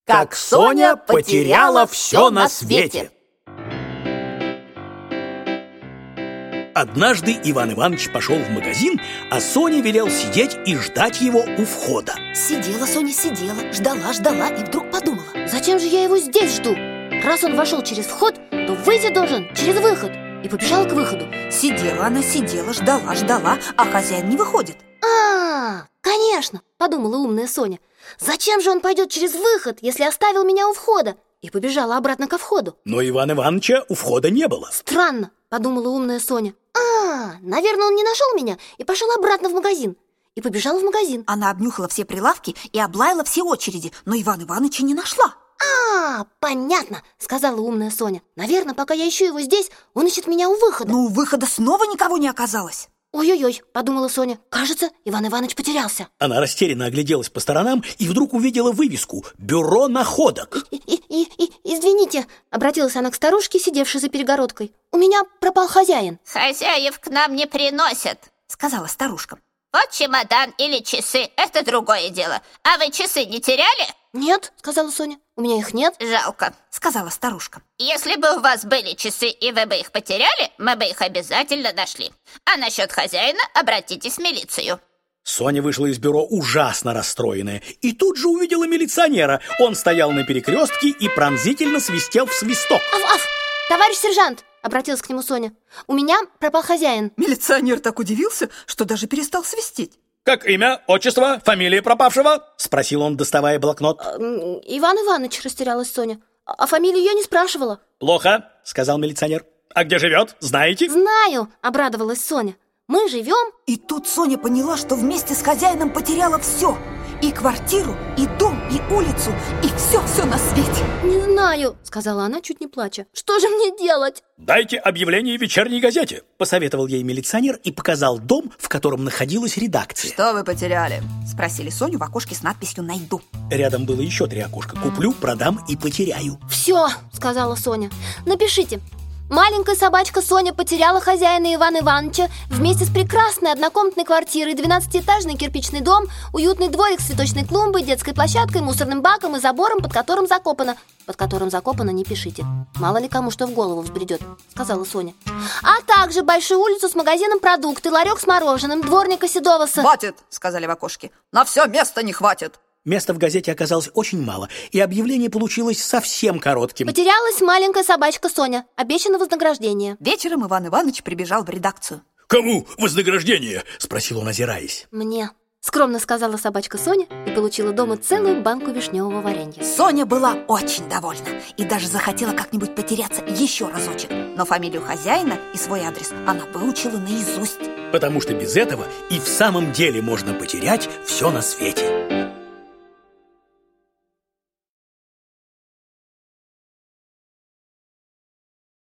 Как Соня потеряла все на свете. Однажды Иван Иванович пошел в магазин, а Соня велел сидеть и ждать его у входа. Сидела Соня, сидела, ждала и вдруг подумала: зачем же я его здесь жду? Раз он вошел через вход, то выйти должен через выход. И побежала к выходу. Сидела она, ждала, а хозяин не выходит. Конечно, подумала умная Соня. Зачем же он пойдет через выход, если оставил меня у входа? И побежала обратно ко входу. Но Ивана Ивановича у входа не было. Странно, подумала умная Соня. Наверное, он не нашел меня и пошел обратно в магазин. И побежала в магазин. Она обнюхала все прилавки и облаяла все очереди, но Ивана Ивановича не нашла. Понятно, сказала умная Соня. Наверное, пока я ищу его здесь, он ищет меня у выхода. Но у выхода снова никого не оказалось. Ой-ой-ой, подумала Соня. Кажется, Иван Иванович потерялся. Она растерянно огляделась по сторонам и вдруг увидела вывеску «Бюро находок». Извините, обратилась она к старушке, сидевшей за перегородкой. У меня пропал хозяин. Хозяев к нам не приносят, сказала старушка. Вот чемодан или часы, это другое дело. А вы часы не теряли? Нет, сказала Соня, у меня их нет. Жалко, сказала старушка. Если бы у вас были часы и вы бы их потеряли, мы бы их обязательно нашли. А насчет хозяина обратитесь в милицию. Соня вышла из бюро ужасно расстроенная и тут же увидела милиционера. Он стоял на перекрестке и пронзительно свистел в свисток. Аф, товарищ сержант, обратилась к нему Соня, у меня пропал хозяин. Милиционер так удивился, что даже перестал свистеть. «Как имя, отчество, фамилия пропавшего?» — спросил он, доставая блокнот. Иван Иванович, растерялась Соня. А фамилию я не спрашивала. «Плохо», — сказал милиционер. «А где живет, знаете?» «Знаю», — обрадовалась Соня. «Мы живем...» И тут Соня поняла, что вместе с хозяином потеряла все. И квартиру, и дом, и улицу, и все на свете. «Не знаю», — сказала она, чуть не плача. «Что же мне делать?» «Дайте объявление в вечерней газете», — посоветовал ей милиционер и показал дом, в котором находилась редакция. «Что вы потеряли?» — спросили Соню в окошке с надписью «Найду». Рядом было еще 3 окошка: «Куплю, продам и потеряю». «Все», — сказала Соня. «Напишите: маленькая собачка Соня потеряла хозяина Ивана Ивановича вместе с прекрасной однокомнатной квартирой, 12-этажный кирпичный дом, уютный дворик с цветочной клумбой, детской площадкой, мусорным баком и забором, под которым закопано». «Под которым закопано» не пишите. Мало ли кому что в голову взбредет, сказала Соня. «А также большую улицу с магазином продукты, ларек с мороженым, дворника седого с...» «Хватит», — сказали в окошке. «На все места не хватит». Места в газете оказалось очень мало, и объявление получилось совсем коротким. «Потерялась маленькая собачка Соня. Обещано вознаграждение». Вечером Иван Иванович прибежал в редакцию. «Кому вознаграждение?» — спросил он, озираясь. «Мне», — скромно сказала собачка Соня и получила дома целую банку вишневого варенья. Соня была очень довольна и даже захотела как-нибудь потеряться еще разочек. Но фамилию хозяина и свой адрес она выучила наизусть. Потому что без этого и в самом деле можно потерять все на свете.